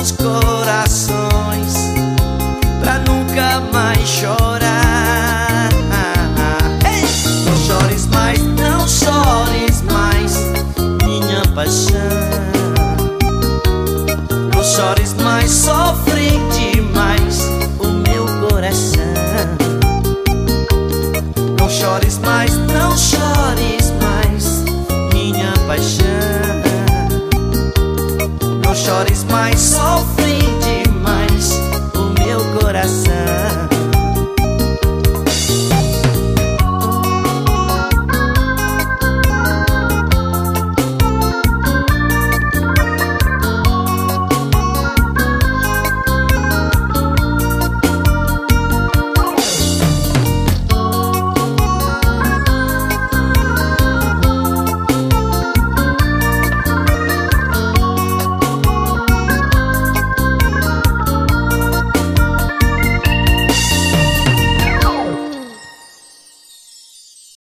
nossos corações, pra nunca mais chorar. Ei! Não chores mais, não chores mais, minha paixão. Não chores mais, sofre demais o meu coração. Não chores mais, não chores mais, minha paixão. Não chores mais, sofre demais o meu coração.